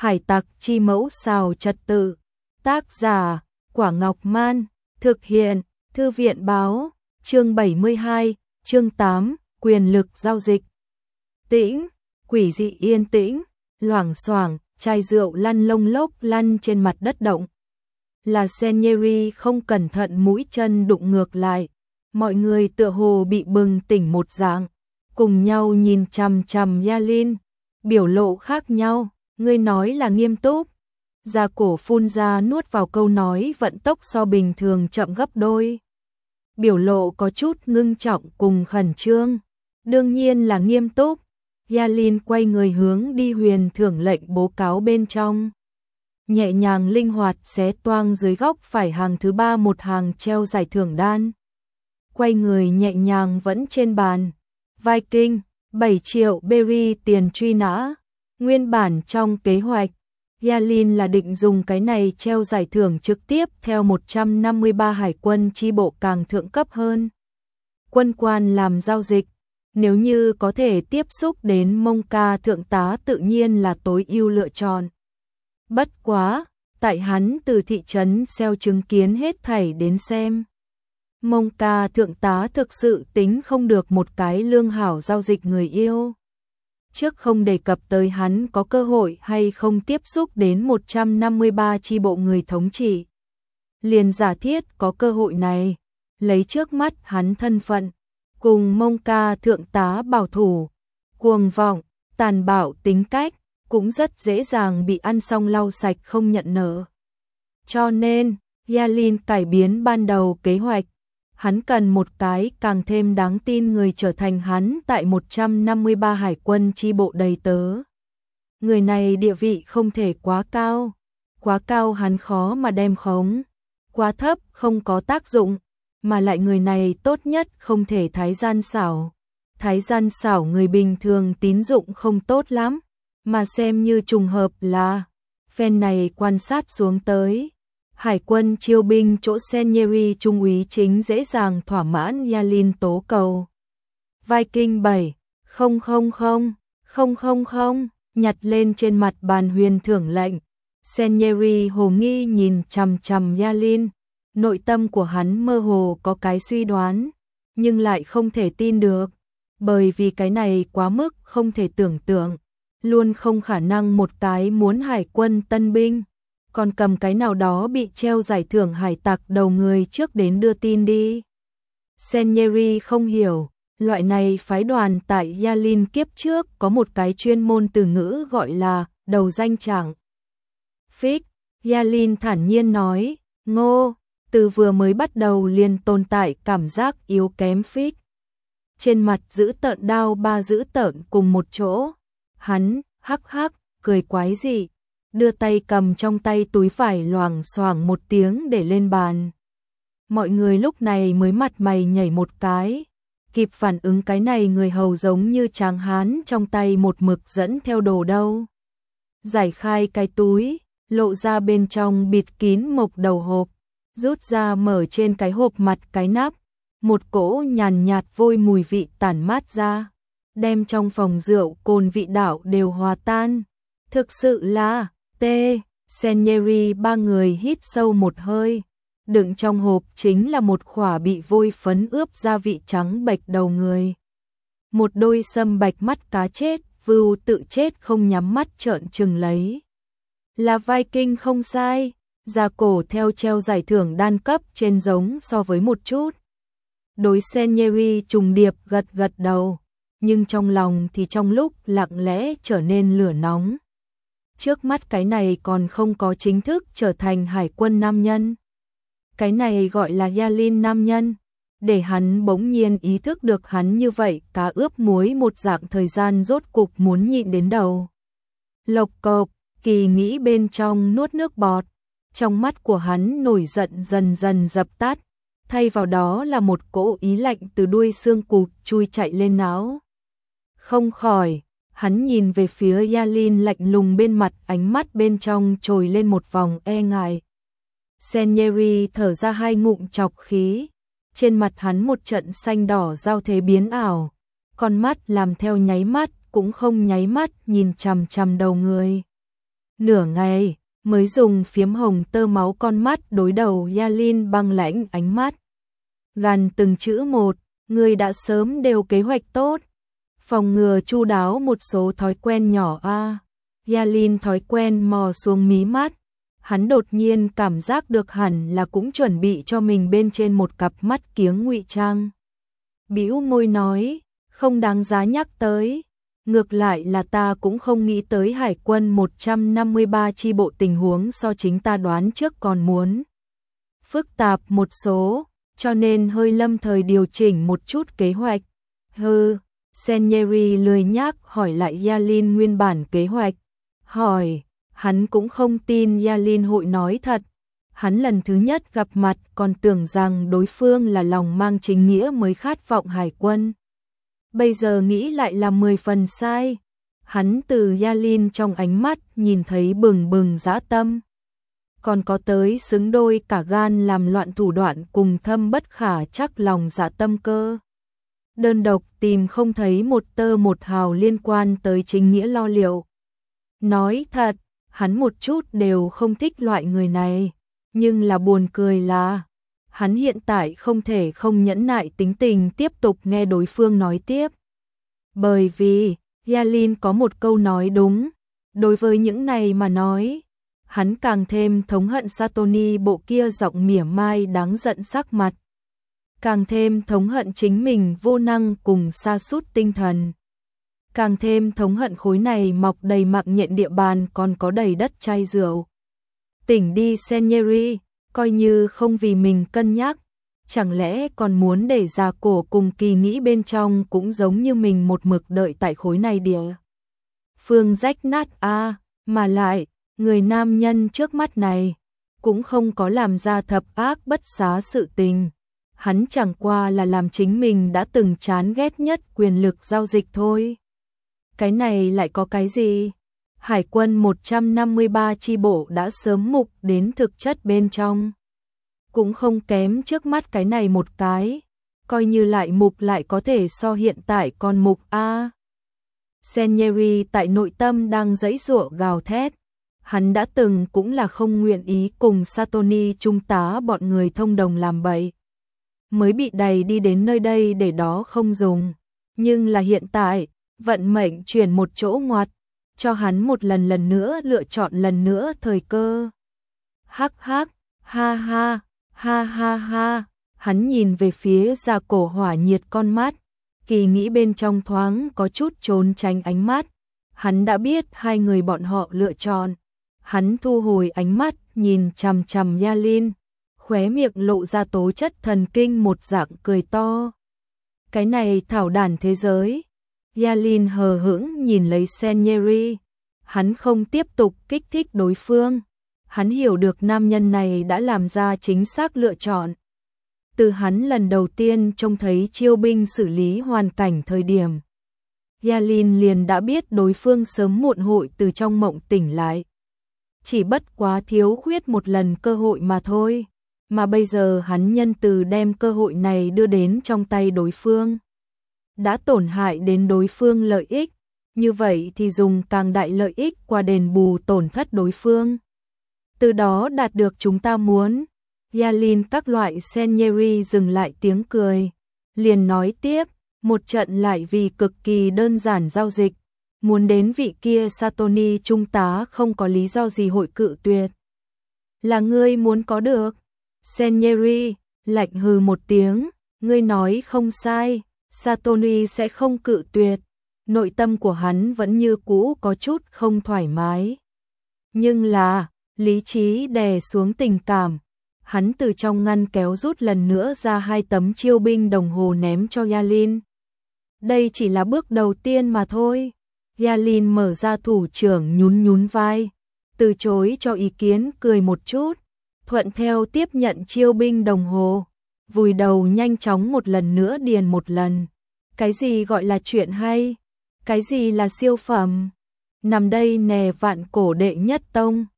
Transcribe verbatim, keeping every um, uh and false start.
Hải tặc chi mẫu xào trật tự. Tác giả, Quả Ngọc Man. Thực hiện, Thư viện báo. Chương bảy mươi hai, chương tám, quyền lực giao dịch. Tĩnh, quỷ dị yên tĩnh, loảng xoảng, chai rượu lăn lông lốc lăn trên mặt đất động. Là Senieri không cẩn thận mũi chân đụng ngược lại. Mọi người tựa hồ bị bừng tỉnh một dạng, cùng nhau nhìn chằm chằm Yalin, biểu lộ khác nhau. Ngươi nói là nghiêm túc. Gia cổ phun ra nuốt vào câu nói vận tốc so bình thường chậm gấp đôi. Biểu lộ có chút ngưng trọng cùng khẩn trương. Đương nhiên là nghiêm túc. Yalin quay người hướng đi huyền thưởng lệnh bố cáo bên trong. Nhẹ nhàng linh hoạt xé toang dưới góc phải hàng thứ ba một hàng treo giải thưởng đan. Quay người nhẹ nhàng vẫn trên bàn. Viking, bảy triệu berry tiền truy nã. Nguyên bản trong kế hoạch, Yalin là định dùng cái này treo giải thưởng trực tiếp theo một trăm năm mươi ba hải quân chi bộ càng thượng cấp hơn. Quân quan làm giao dịch, nếu như có thể tiếp xúc đến Mông Ca thượng tá tự nhiên là tối ưu lựa chọn. Bất quá, tại hắn từ thị trấn xeo chứng kiến hết thảy đến xem. Mông Ca thượng tá thực sự tính không được một cái lương hảo giao dịch người yêu. Trước không đề cập tới hắn có cơ hội hay không tiếp xúc đến một trăm năm mươi ba chi bộ người thống trị. Liền giả thiết có cơ hội này, lấy trước mắt hắn thân phận, cùng Mông Ca thượng tá bảo thủ, cuồng vọng, tàn bạo tính cách, cũng rất dễ dàng bị ăn xong lau sạch không nhận nợ. Cho nên, Yalin cải biến ban đầu kế hoạch. Hắn cần một cái càng thêm đáng tin người trở thành hắn tại một trăm năm mươi ba hải quân chi bộ đầy tớ. Người này địa vị không thể quá cao. Quá cao hắn khó mà đem khống. Quá thấp không có tác dụng. Mà lại người này tốt nhất không thể thái gian xảo. Thái gian xảo người bình thường tín dụng không tốt lắm. Mà xem như trùng hợp là phen này quan sát xuống tới. Hải quân chiêu binh chỗ Senieri trung úy chính dễ dàng thỏa mãn Yalin tố cầu. Viking bảy, không không không, không không không, nhặt lên trên mặt bàn huyền thưởng lệnh. Senieri hồ nghi nhìn chằm chằm Yalin, nội tâm của hắn mơ hồ có cái suy đoán, nhưng lại không thể tin được, bởi vì cái này quá mức không thể tưởng tượng, luôn không khả năng một cái muốn hải quân tân binh. Còn cầm cái nào đó bị treo giải thưởng hải tặc đầu người trước đến đưa tin đi. Senieri không hiểu, loại này phái đoàn tại Yalin kiếp trước có một cái chuyên môn từ ngữ gọi là đầu danh trạng. Fix, Yalin thản nhiên nói, ngô, từ vừa mới bắt đầu liền tồn tại cảm giác yếu kém Fix. Trên mặt giữ tợn đao ba giữ tợn cùng một chỗ, hắn, hắc hắc, cười quái dị. Đưa tay cầm trong tay túi vải loảng xoảng một tiếng để lên bàn. Mọi người lúc này mới mặt mày nhảy một cái, kịp phản ứng cái này người hầu giống như tráng hán trong tay một mực dẫn theo đồ đâu. Giải khai cái túi, lộ ra bên trong bịt kín mộc đầu hộp, rút ra mở trên cái hộp mặt cái nắp, một cỗ nhàn nhạt vôi mùi vị tản mát ra, đem trong phòng rượu cồn vị đạo đều hòa tan. Thực sự là T. Senieri ba người hít sâu một hơi. Đựng trong hộp chính là một khỏa bị vôi phấn ướp gia vị trắng bệch đầu người. Một đôi sâm bạch mắt cá chết, vưu tự chết không nhắm mắt trợn trừng lấy. Là Viking không sai, da cổ theo treo giải thưởng đan cấp trên giống so với một chút. Đối Senieri trùng điệp gật gật đầu, nhưng trong lòng thì trong lúc lặng lẽ trở nên lửa nóng. Trước mắt cái này còn không có chính thức trở thành hải quân nam nhân. Cái này gọi là Yalin nam nhân. Để hắn bỗng nhiên ý thức được hắn như vậy cá ướp muối một dạng thời gian rốt cục muốn nhịn đến đầu. Lộc cộc, kỳ nghĩ bên trong nuốt nước bọt. Trong mắt của hắn nổi giận dần dần dập tắt. Thay vào đó là một cỗ ý lạnh từ đuôi xương cụt chui chạy lên não. Không khỏi. Hắn nhìn về phía Yalin lạnh lùng bên mặt, ánh mắt bên trong trồi lên một vòng e ngại. Senieri thở ra hai ngụm chọc khí, trên mặt hắn một trận xanh đỏ giao thế biến ảo, con mắt làm theo nháy mắt cũng không nháy mắt nhìn chằm chằm đầu người. Nửa ngày, mới dùng phiếm hồng tơ máu con mắt đối đầu Yalin băng lãnh ánh mắt. Gằn từng chữ một, ngươi đã sớm đều kế hoạch tốt. Phòng ngừa chu đáo một số thói quen nhỏ a. À. Yalin thói quen mò xuống mí mắt. Hắn đột nhiên cảm giác được hẳn là cũng chuẩn bị cho mình bên trên một cặp mắt kiếng ngụy trang. Bĩu môi nói, không đáng giá nhắc tới. Ngược lại là ta cũng không nghĩ tới hải quân một trăm năm mươi ba chi bộ tình huống so chính ta đoán trước còn muốn phức tạp một số, cho nên hơi lâm thời điều chỉnh một chút kế hoạch. Hừ, Sanyeri lười nhác hỏi lại Yalin nguyên bản kế hoạch. Hỏi, hắn cũng không tin Yalin hội nói thật. Hắn lần thứ nhất gặp mặt còn tưởng rằng đối phương là lòng mang chính nghĩa mới khát vọng hải quân. Bây giờ nghĩ lại là mười phần sai. Hắn từ Yalin trong ánh mắt nhìn thấy bừng bừng dã tâm. Còn có tới xứng đôi cả gan làm loạn thủ đoạn cùng thâm bất khả chắc lòng dã tâm cơ. Đơn độc tìm không thấy một tơ một hào liên quan tới chính nghĩa lo liệu. Nói thật, hắn một chút đều không thích loại người này. Nhưng là buồn cười là, hắn hiện tại không thể không nhẫn nại tính tình tiếp tục nghe đối phương nói tiếp. Bởi vì, Yalin có một câu nói đúng, đối với những này mà nói, hắn càng thêm thống hận Satoni bộ kia giọng mỉa mai đáng giận sắc mặt. Càng thêm thống hận chính mình vô năng cùng sa sút tinh thần. Càng thêm thống hận khối này mọc đầy mạng nhện địa bàn còn có đầy đất chai rượu. Tỉnh đi Sanyeri, coi như không vì mình cân nhắc, chẳng lẽ còn muốn để già cổ cùng kỳ nghĩ bên trong cũng giống như mình một mực đợi tại khối này địa. Phương rách nát a, à, mà lại, người nam nhân trước mắt này, cũng không có làm ra thập ác bất xá sự tình. Hắn chẳng qua là làm chính mình đã từng chán ghét nhất quyền lực giao dịch thôi. Cái này lại có cái gì? Hải quân một trăm năm mươi ba chi bộ đã sớm mục đến thực chất bên trong. Cũng không kém trước mắt cái này một cái. Coi như lại mục lại có thể so hiện tại còn mục A. Sanyeri tại nội tâm đang giãy giụa gào thét. Hắn đã từng cũng là không nguyện ý cùng Satoni trung tá bọn người thông đồng làm bậy. Mới bị đày đi đến nơi đây để đó không dùng. Nhưng là hiện tại, vận mệnh chuyển một chỗ ngoặt, cho hắn một lần lần nữa lựa chọn lần nữa thời cơ. Hắc hắc, ha ha, ha ha ha, hắn nhìn về phía Gia Cổ hỏa nhiệt con mắt, kỳ nghĩ bên trong thoáng có chút trốn tránh ánh mắt. Hắn đã biết hai người bọn họ lựa chọn. Hắn thu hồi ánh mắt, nhìn chằm chằm Yalin, khóe miệng lộ ra tố chất thần kinh một dạng cười to. Cái này thảo đản thế giới. Yalin hờ hững nhìn lấy Sanyeri. Hắn không tiếp tục kích thích đối phương. Hắn hiểu được nam nhân này đã làm ra chính xác lựa chọn. Từ hắn lần đầu tiên trông thấy chiêu binh xử lý hoàn cảnh thời điểm, Yalin liền đã biết đối phương sớm muộn hội từ trong mộng tỉnh lại. Chỉ bất quá thiếu khuyết một lần cơ hội mà thôi. Mà bây giờ hắn nhân từ đem cơ hội này đưa đến trong tay đối phương. Đã tổn hại đến đối phương lợi ích, như vậy thì dùng càng đại lợi ích qua đền bù tổn thất đối phương. Từ đó đạt được chúng ta muốn. Yalin các loại Sanyeri dừng lại tiếng cười. Liền nói tiếp, một trận lại vì cực kỳ đơn giản giao dịch. Muốn đến vị kia Satoni trung tá không có lý do gì hội cự tuyệt. Là ngươi muốn có được. Sanyeri lạnh hừ một tiếng, ngươi nói không sai, Satoni sẽ không cự tuyệt. Nội tâm của hắn vẫn như cũ có chút không thoải mái. Nhưng là, lý trí đè xuống tình cảm. Hắn từ trong ngăn kéo rút lần nữa ra hai tấm chiêu binh đồng hồ ném cho Yalin. Đây chỉ là bước đầu tiên mà thôi. Yalin mở ra thủ trưởng nhún nhún vai, từ chối cho ý kiến cười một chút, thuận theo tiếp nhận chiêu binh đồng hồ, vùi đầu nhanh chóng một lần nữa điền một lần. Cái gì gọi là chuyện hay? Cái gì là siêu phẩm? Nằm đây nè vạn cổ đệ nhất tông.